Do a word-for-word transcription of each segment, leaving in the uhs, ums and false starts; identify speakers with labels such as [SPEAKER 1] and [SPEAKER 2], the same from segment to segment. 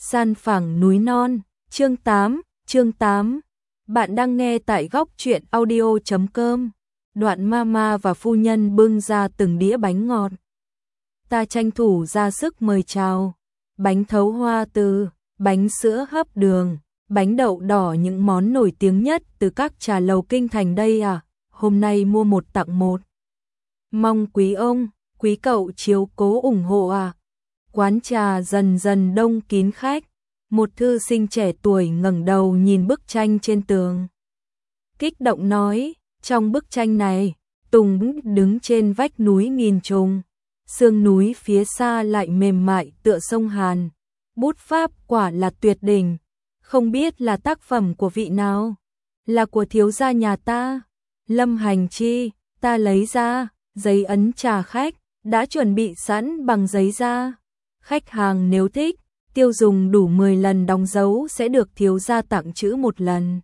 [SPEAKER 1] San phẳng núi non, chương tám, chương tám. Bạn đang nghe tại góc truyện audio chấm com. Đoạn mama và phu nhân bưng ra từng đĩa bánh ngọt. Ta tranh thủ ra sức mời chào. Bánh thấu hoa từ, bánh sữa hấp đường, bánh đậu đỏ, những món nổi tiếng nhất từ các trà lầu kinh thành đây à. Hôm nay mua một tặng một. Mong quý ông, quý cậu chiếu cố ủng hộ à. Quán trà dần dần đông kín khách. Một thư sinh trẻ tuổi ngẩng đầu nhìn bức tranh trên tường. Kích động nói, trong bức tranh này, Tùng đứng trên vách núi nghìn trùng. Sương núi phía xa lại mềm mại tựa sông Hàn. Bút pháp quả là tuyệt đỉnh. Không biết là tác phẩm của vị nào? Là của thiếu gia nhà ta. Lâm Hành Chi, ta lấy ra, giấy ấn trà khách, đã chuẩn bị sẵn bằng giấy da. Khách hàng nếu thích, tiêu dùng đủ mười lần đóng dấu sẽ được thiếu gia tặng chữ một lần.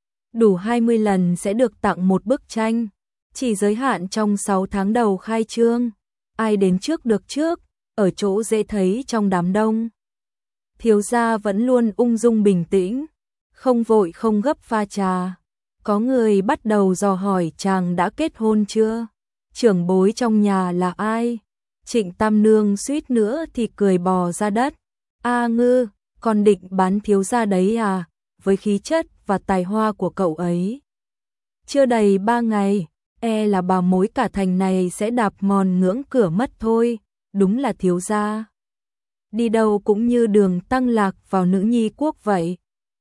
[SPEAKER 1] Đủ hai mươi lần sẽ được tặng một bức tranh. Chỉ giới hạn trong sáu tháng đầu khai trương. Ai đến trước được trước, ở chỗ dễ thấy trong đám đông. Thiếu gia vẫn luôn ung dung bình tĩnh, không vội không gấp pha trà. Có người bắt đầu dò hỏi chàng đã kết hôn chưa? Trưởng bối trong nhà là ai? Trịnh Tam Nương suýt nữa thì cười bò ra đất. A Ngư, con định bán thiếu gia đấy à? Với khí chất và tài hoa của cậu ấy, chưa đầy ba ngày, e là bà mối cả thành này sẽ đạp mòn ngưỡng cửa mất thôi. Đúng là thiếu gia, đi đâu cũng như đường tăng lạc vào nữ nhi quốc vậy.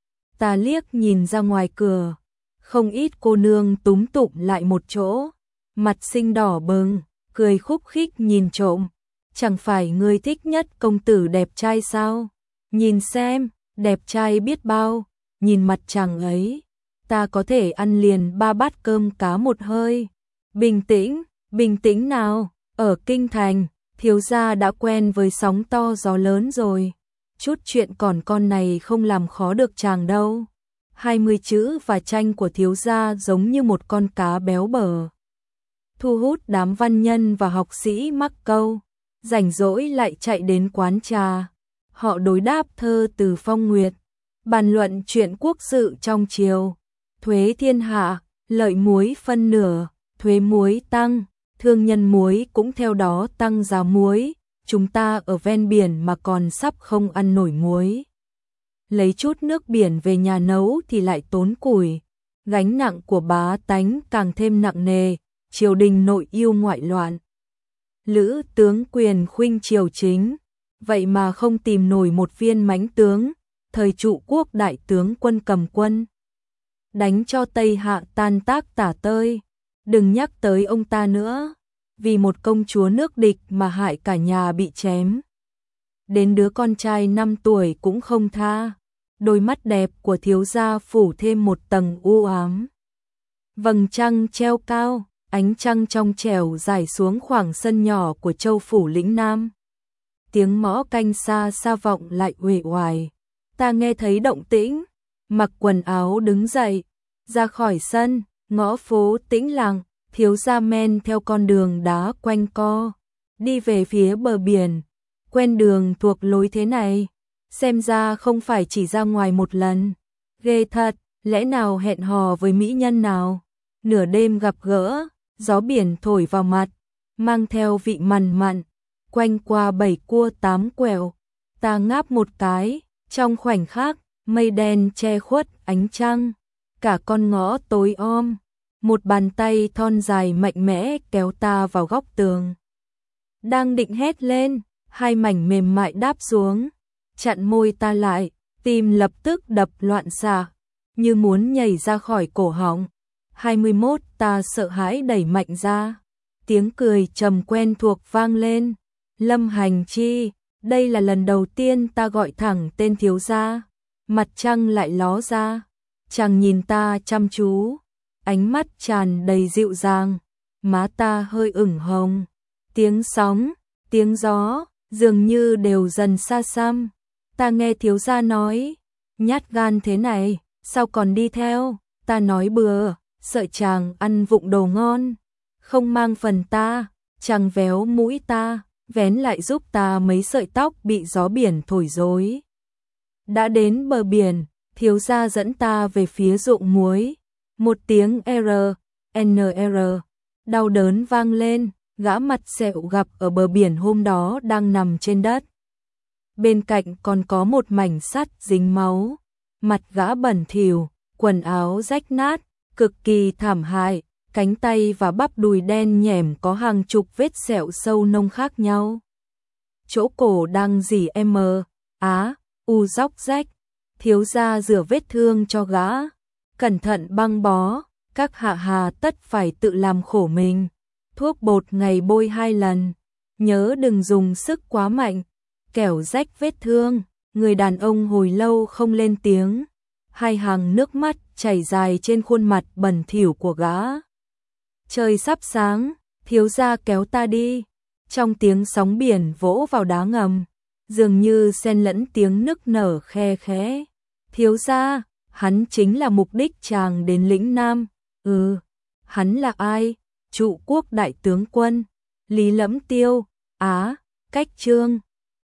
[SPEAKER 1] Ta liếc nhìn ra ngoài cửa, không ít cô nương túm tụm lại một chỗ, mặt xinh đỏ bừng, cười khúc khích nhìn trộm. Chẳng phải ngươi thích nhất công tử đẹp trai sao? Nhìn xem, đẹp trai biết bao, nhìn mặt chàng ấy, ta có thể ăn liền ba bát cơm cá một hơi. Bình tĩnh, bình tĩnh nào, ở kinh thành, thiếu gia đã quen với sóng to gió lớn rồi. Chút chuyện còn con này không làm khó được chàng đâu. Hai mươi chữ và tranh của thiếu gia giống như một con cá béo bở, thu hút đám văn nhân và học sĩ mắc câu. Rảnh rỗi lại chạy đến quán trà. Họ đối đáp thơ từ phong nguyệt, bàn luận chuyện quốc sự trong triều. Thuế thiên hạ, lợi muối phân nửa, thuế muối tăng, thương nhân muối cũng theo đó tăng giá muối. Chúng ta ở ven biển mà còn sắp không ăn nổi muối. Lấy chút nước biển về nhà nấu thì lại tốn củi. Gánh nặng của bá tánh càng thêm nặng nề, triều đình nội yêu ngoại loạn. Lữ tướng quyền khuynh triều chính, vậy mà không tìm nổi một viên mãnh tướng. Thời trụ quốc đại tướng quân cầm quân, đánh cho Tây Hạ tan tác tả tơi. Đừng nhắc tới ông ta nữa, vì một công chúa nước địch mà hại cả nhà bị chém. Đến đứa con trai năm tuổi cũng không tha. Đôi mắt đẹp của thiếu gia phủ thêm một tầng u ám. Vầng trăng treo cao, ánh trăng trong trẻo rải xuống khoảng sân nhỏ của châu phủ lĩnh Nam. Tiếng mõ canh xa xa vọng lại uể oải. Ta nghe thấy động tĩnh, mặc quần áo đứng dậy, ra khỏi sân. Ngõ phố tĩnh lặng, thiếu gia men theo con đường đá quanh co, đi về phía bờ biển. Quen đường thuộc lối thế này, xem ra không phải chỉ ra ngoài một lần. Ghê thật, lẽ nào hẹn hò với mỹ nhân nào? Nửa đêm gặp gỡ, gió biển thổi vào mặt, mang theo vị mặn mặn, quanh qua bảy cua tám quẹo. Ta ngáp một cái, trong khoảnh khắc, mây đen che khuất ánh trăng. Cả con ngõ tối om, một bàn tay thon dài mạnh mẽ kéo ta vào góc tường. Đang định hét lên, hai mảnh mềm mại đáp xuống, chặn môi ta lại, tim lập tức đập loạn xạ, như muốn nhảy ra khỏi cổ họng. hai mươi mốt, ta sợ hãi đẩy mạnh ra. Tiếng cười trầm quen thuộc vang lên. Lâm Hành Chi, đây là lần đầu tiên ta gọi thẳng tên thiếu gia. Mặt trăng lại ló ra. Chàng nhìn ta chăm chú, ánh mắt tràn đầy dịu dàng, má ta hơi ửng hồng. Tiếng sóng, tiếng gió, dường như đều dần xa xăm. Ta nghe thiếu gia nói, nhát gan thế này, sao còn đi theo? Ta nói bừa, sợ chàng ăn vụng đồ ngon, không mang phần ta. Chàng véo mũi ta, vén lại giúp ta mấy sợi tóc bị gió biển thổi rối. Đã đến bờ biển, thiếu gia dẫn ta về phía ruộng muối. Một tiếng R, N R, đau đớn vang lên, gã mặt sẹo gặp ở bờ biển hôm đó đang nằm trên đất. Bên cạnh còn có một mảnh sắt dính máu, mặt gã bẩn thỉu, quần áo rách nát, cực kỳ thảm hại, cánh tay và bắp đùi đen nhẻm có hàng chục vết sẹo sâu nông khác nhau. Chỗ cổ đang dỉ M, Á, U róc rách, thiếu gia rửa vết thương cho gã, cẩn thận băng bó, các hạ hà tất phải tự làm khổ mình. Thuốc bột ngày bôi hai lần, nhớ đừng dùng sức quá mạnh, kẻo rách vết thương. Người đàn ông hồi lâu không lên tiếng, hai hàng nước mắt chảy dài trên khuôn mặt bẩn thỉu của gã. Trời sắp sáng, thiếu gia kéo ta đi. Trong tiếng sóng biển vỗ vào đá ngầm, dường như xen lẫn tiếng nức nở khe khẽ. Thiếu gia, hắn chính là mục đích chàng đến lĩnh Nam. Ừ, hắn là ai? Trụ quốc đại tướng quân Lý Lẫm Tiêu. Á, cách chương